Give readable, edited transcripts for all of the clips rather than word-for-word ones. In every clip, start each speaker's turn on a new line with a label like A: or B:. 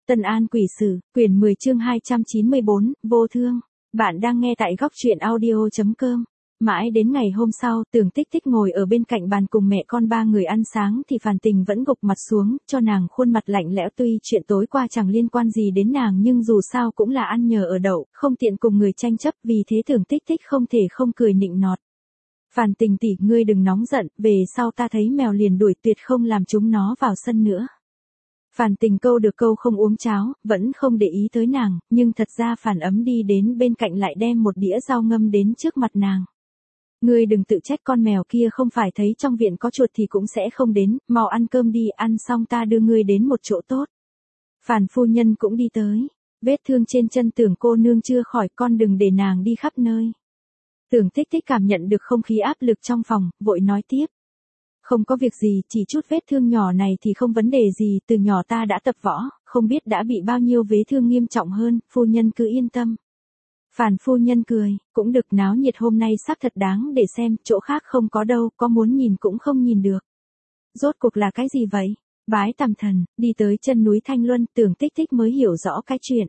A: Tân An Quỷ Sử, quyển 10 chương 294, vô thương. Bạn đang nghe tại góc truyện audio.com. Mãi đến ngày hôm sau, Tưởng Tích Tích ngồi ở bên cạnh bàn cùng mẹ con ba người ăn sáng thì Phàn Tình vẫn gục mặt xuống, cho nàng khuôn mặt lạnh lẽo. Tuy chuyện tối qua chẳng liên quan gì đến nàng nhưng dù sao cũng là ăn nhờ ở đậu, không tiện cùng người tranh chấp, vì thế Tưởng Tích Tích không thể không cười nịnh nọt. Phàn Tình tỷ, ngươi đừng nóng giận, về sau ta thấy mèo liền đuổi, tuyệt không làm chúng nó vào sân nữa. Phàn Tình câu được câu không uống cháo, vẫn không để ý tới nàng, nhưng thật ra Phàn Ấm đi đến bên cạnh lại đem một đĩa rau ngâm đến trước mặt nàng. Ngươi đừng tự trách, con mèo kia không phải thấy trong viện có chuột thì cũng sẽ không đến, mau ăn cơm đi, ăn xong ta đưa ngươi đến một chỗ tốt. Phàn phu nhân cũng đi tới, vết thương trên chân Tưởng cô nương chưa khỏi, con đừng để nàng đi khắp nơi. Tưởng Tích Tích cảm nhận được không khí áp lực trong phòng, vội nói tiếp. Không có việc gì, chỉ chút vết thương nhỏ này thì không vấn đề gì, từ nhỏ ta đã tập võ, không biết đã bị bao nhiêu vết thương nghiêm trọng hơn, phu nhân cứ yên tâm. Phàn phu nhân cười, cũng được, náo nhiệt hôm nay xác thật đáng để xem, chỗ khác không có đâu, có muốn nhìn cũng không nhìn được. Rốt cuộc là cái gì vậy? Bái Tằm Thần, đi tới chân núi Thanh Luân, Tưởng Tích Tích mới hiểu rõ cái chuyện.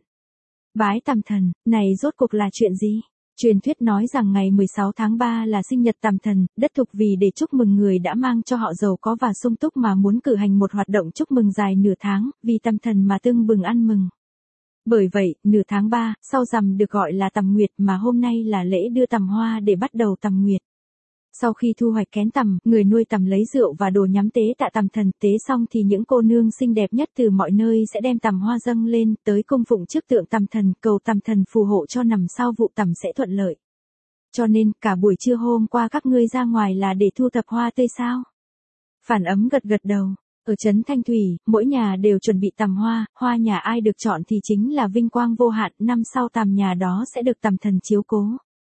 A: Bái Tằm Thần, này rốt cuộc là chuyện gì? Truyền thuyết nói rằng ngày 16 tháng 3 là sinh nhật Tằm Thần, đất Thục vì để chúc mừng người đã mang cho họ giàu có và sung túc mà muốn cử hành một hoạt động chúc mừng dài nửa tháng, vì Tằm Thần mà tưng bừng ăn mừng. Bởi vậy, nửa tháng 3, sau rằm được gọi là Tằm Nguyệt, mà hôm nay là lễ đưa tằm hoa để bắt đầu Tằm Nguyệt. Sau khi thu hoạch kén tằm, người nuôi tằm lấy rượu và đồ nhắm tế tạ Tằm Thần, tế xong thì những cô nương xinh đẹp nhất từ mọi nơi sẽ đem tằm hoa dâng lên, tới cung phụng trước tượng Tằm Thần, cầu Tằm Thần phù hộ cho nằm sau vụ tằm sẽ thuận lợi. Cho nên, cả buổi trưa hôm qua các ngươi ra ngoài là để thu thập hoa tươi sao? Phàn Ấm gật gật đầu. Ở trấn Thanh Thủy, mỗi nhà đều chuẩn bị tằm hoa, hoa nhà ai được chọn thì chính là vinh quang vô hạn, năm sau tằm nhà đó sẽ được Tằm Thần chiếu cố.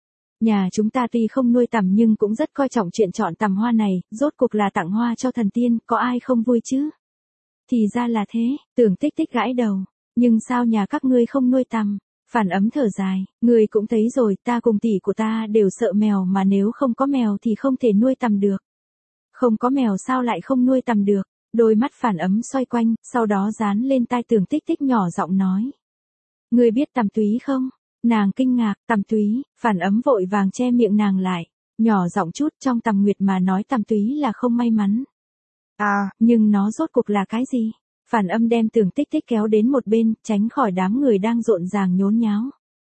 A: Nhà chúng ta tuy không nuôi tằm nhưng cũng rất coi trọng chuyện chọn tằm hoa này, rốt cuộc là tặng hoa cho thần tiên, có ai không vui chứ? Thì ra là thế, Tưởng Tích Tích gãi đầu, nhưng sao nhà các ngươi không nuôi tằm? Phàn Ấm thở dài, ngươi cũng thấy rồi, ta cùng tỷ của ta đều sợ mèo, mà nếu không có mèo thì không thể nuôi tằm được. Không có mèo sao lại không nuôi tằm được? Đôi mắt Phàn Ấm xoay quanh, sau đó dán lên tai Tưởng Tích Tích nhỏ giọng nói. Ngươi biết tằm túy không? Nàng kinh ngạc, tằm túy, Phàn Ấm vội vàng che miệng nàng lại, nhỏ giọng chút, trong Tằm Nguyệt mà nói tằm túy là không may mắn. À, nhưng nó rốt cuộc là cái gì? Phàn Ấm đem Tưởng Tích Tích kéo đến một bên, tránh khỏi đám người đang rộn ràng nhốn nháo.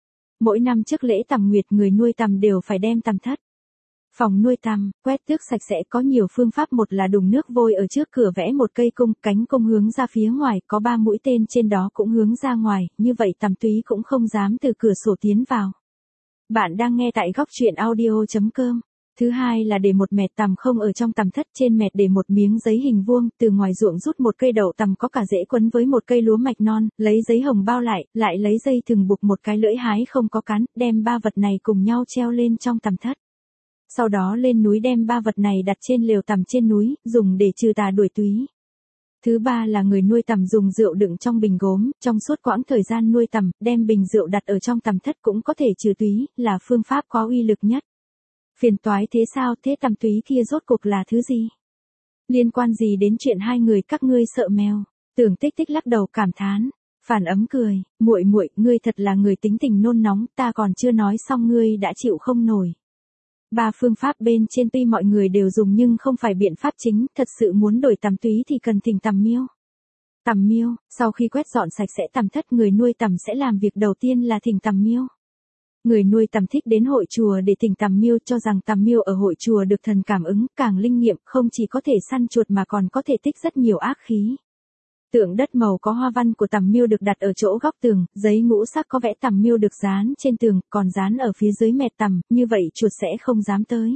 A: Mỗi năm trước lễ Tằm Nguyệt người nuôi tằm đều phải đem tằm thất. Phòng nuôi tằm, quét tước sạch sẽ, có nhiều phương pháp, một là đùng nước vôi ở trước cửa vẽ một cây cung, cánh cung hướng ra phía ngoài, có 3 mũi tên trên đó cũng hướng ra ngoài, như vậy tằm túy cũng không dám từ cửa sổ tiến vào. Bạn đang nghe tại góc truyện audio.com. Thứ hai là để một mẹt tằm không ở trong tằm thất, trên mẹt để một miếng giấy hình vuông, từ ngoài ruộng rút một cây đậu tằm có cả rễ quấn với một cây lúa mạch non, lấy giấy hồng bao lại lấy dây thừng buộc một cái lưỡi hái không có cán, đem 3 vật này cùng nhau treo lên trong tằm thất. Sau đó lên núi đem 3 vật này đặt trên lều tằm trên núi, dùng để trừ tà đuổi túy. Thứ ba là người nuôi tằm dùng rượu đựng trong bình gốm, trong suốt quãng thời gian nuôi tằm, đem bình rượu đặt ở trong tằm thất cũng có thể trừ túy, là phương pháp có uy lực nhất. Phiền toái thế sao, thế tằm túy kia rốt cuộc là thứ gì? Liên quan gì đến chuyện hai người các ngươi sợ mèo? Tưởng Tích Tích lắc đầu cảm thán. Phàn Ấm cười, muội muội, ngươi thật là người tính tình nôn nóng, ta còn chưa nói xong ngươi đã chịu không nổi. 3 phương pháp bên trên tuy mọi người đều dùng nhưng không phải biện pháp chính, thật sự muốn đổi tằm túy thì cần thỉnh tằm miêu. Tằm miêu, sau khi quét dọn sạch sẽ tằm thất, người nuôi tằm sẽ làm việc đầu tiên là thỉnh tằm miêu. Người nuôi tằm thích đến hội chùa để thỉnh tằm miêu, cho rằng tằm miêu ở hội chùa được thần cảm ứng, càng linh nghiệm, không chỉ có thể săn chuột mà còn có thể tích rất nhiều ác khí. Tượng đất màu có hoa văn của tằm miêu được đặt ở chỗ góc tường, giấy ngũ sắc có vẽ tằm miêu được dán trên tường, còn dán ở phía dưới mẹt tằm, như vậy chuột sẽ không dám tới.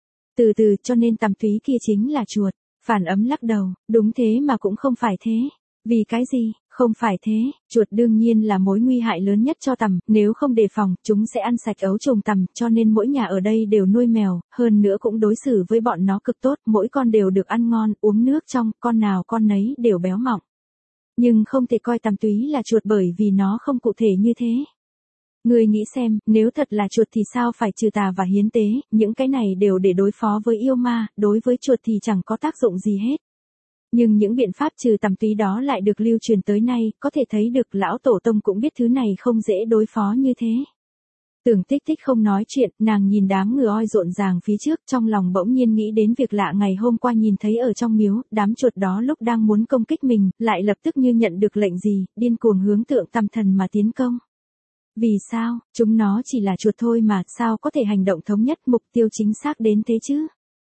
A: Từ từ, cho nên tằm túy kia chính là chuột. Phàn Ấm lắc đầu, đúng thế mà cũng không phải thế. Vì cái gì? Không phải thế, chuột đương nhiên là mối nguy hại lớn nhất cho tằm, nếu không đề phòng, chúng sẽ ăn sạch ấu trùng tằm, cho nên mỗi nhà ở đây đều nuôi mèo, hơn nữa cũng đối xử với bọn nó cực tốt, mỗi con đều được ăn ngon, uống nước trong, con nào con nấy đều béo mọng. Nhưng không thể coi tằm túy là chuột bởi vì nó không cụ thể như thế. Ngươi nghĩ xem, nếu thật là chuột thì sao phải trừ tà và hiến tế, những cái này đều để đối phó với yêu ma, đối với chuột thì chẳng có tác dụng gì hết. Nhưng những biện pháp trừ tằm túy đó lại được lưu truyền tới nay, có thể thấy được lão tổ tông cũng biết thứ này không dễ đối phó như thế. Tưởng Tích Tích không nói chuyện, nàng nhìn đám người oi rộn ràng phía trước, trong lòng bỗng nhiên nghĩ đến việc lạ ngày hôm qua nhìn thấy ở trong miếu, đám chuột đó lúc đang muốn công kích mình, lại lập tức như nhận được lệnh gì, điên cuồng hướng tượng tằm thần mà tiến công. Vì sao, chúng nó chỉ là chuột thôi mà, sao có thể hành động thống nhất, mục tiêu chính xác đến thế chứ?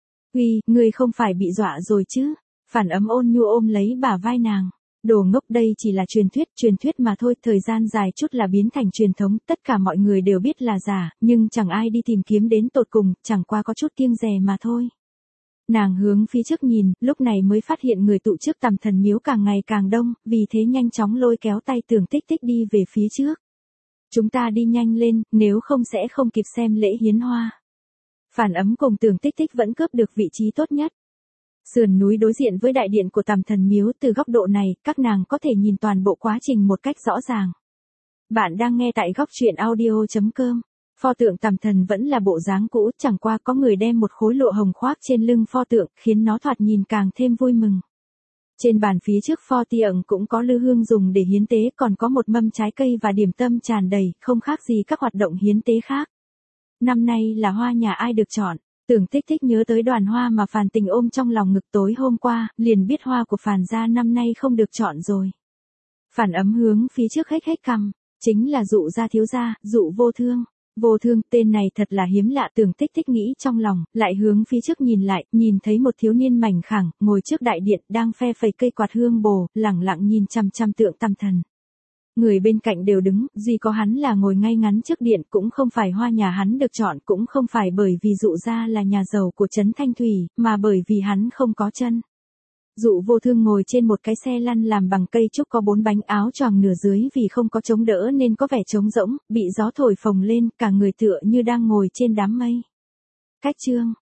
A: Uy, ngươi không phải bị dọa rồi chứ? Phản Ấm ôn nhu ôm lấy bả vai nàng. Đồ ngốc, đây chỉ là truyền thuyết mà thôi, thời gian dài chút là biến thành truyền thống, tất cả mọi người đều biết là giả, nhưng chẳng ai đi tìm kiếm đến tột cùng, chẳng qua có chút kiêng dè mà thôi. Nàng hướng phía trước nhìn, lúc này mới phát hiện người tụ trước tằm thần miếu càng ngày càng đông, vì thế nhanh chóng lôi kéo tay Tưởng Tích Tích đi về phía trước. Chúng ta đi nhanh lên, nếu không sẽ không kịp xem lễ hiến hoa. Phản Ấm cùng Tưởng Tích Tích vẫn cướp được vị trí tốt nhất. Sườn núi đối diện với đại điện của tằm thần miếu, từ góc độ này, các nàng có thể nhìn toàn bộ quá trình một cách rõ ràng. Bạn đang nghe tại góc truyện audio.com. Pho tượng tằm thần vẫn là bộ dáng cũ, chẳng qua có người đem một khối lụa hồng khoác trên lưng pho tượng, khiến nó thoạt nhìn càng thêm vui mừng. Trên bàn phía trước pho tượng cũng có lư hương dùng để hiến tế, còn có một mâm trái cây và điểm tâm tràn đầy, không khác gì các hoạt động hiến tế khác. Năm nay là hoa nhà ai được chọn? Tưởng Tích Tích nhớ tới đoàn hoa mà Phàn Tình ôm trong lòng ngực tối hôm qua, liền biết hoa của Phàn gia năm nay không được chọn rồi. Phản Ấm hướng phía trước hết cằm, chính là Dụ gia thiếu gia, Dụ Vô Thương. Vô Thương, tên này thật là hiếm lạ, Tưởng Tích Tích nghĩ trong lòng, lại hướng phía trước nhìn lại, nhìn thấy một thiếu niên mảnh khảnh, ngồi trước đại điện, đang phe phẩy cây quạt hương bồ, lẳng lặng nhìn chằm chằm tượng tằm thần. Người bên cạnh đều đứng, duy có hắn là ngồi ngay ngắn trước điện, cũng không phải hoa nhà hắn được chọn, cũng không phải bởi vì Dụ gia là nhà giàu của trấn Thanh Thủy, mà bởi vì hắn không có chân. Dụ Vô Thương ngồi trên một cái xe lăn làm bằng cây trúc có 4 bánh, áo choàng nửa dưới vì không có chống đỡ nên có vẻ trống rỗng, bị gió thổi phồng lên, cả người tựa như đang ngồi trên đám mây. Cách chương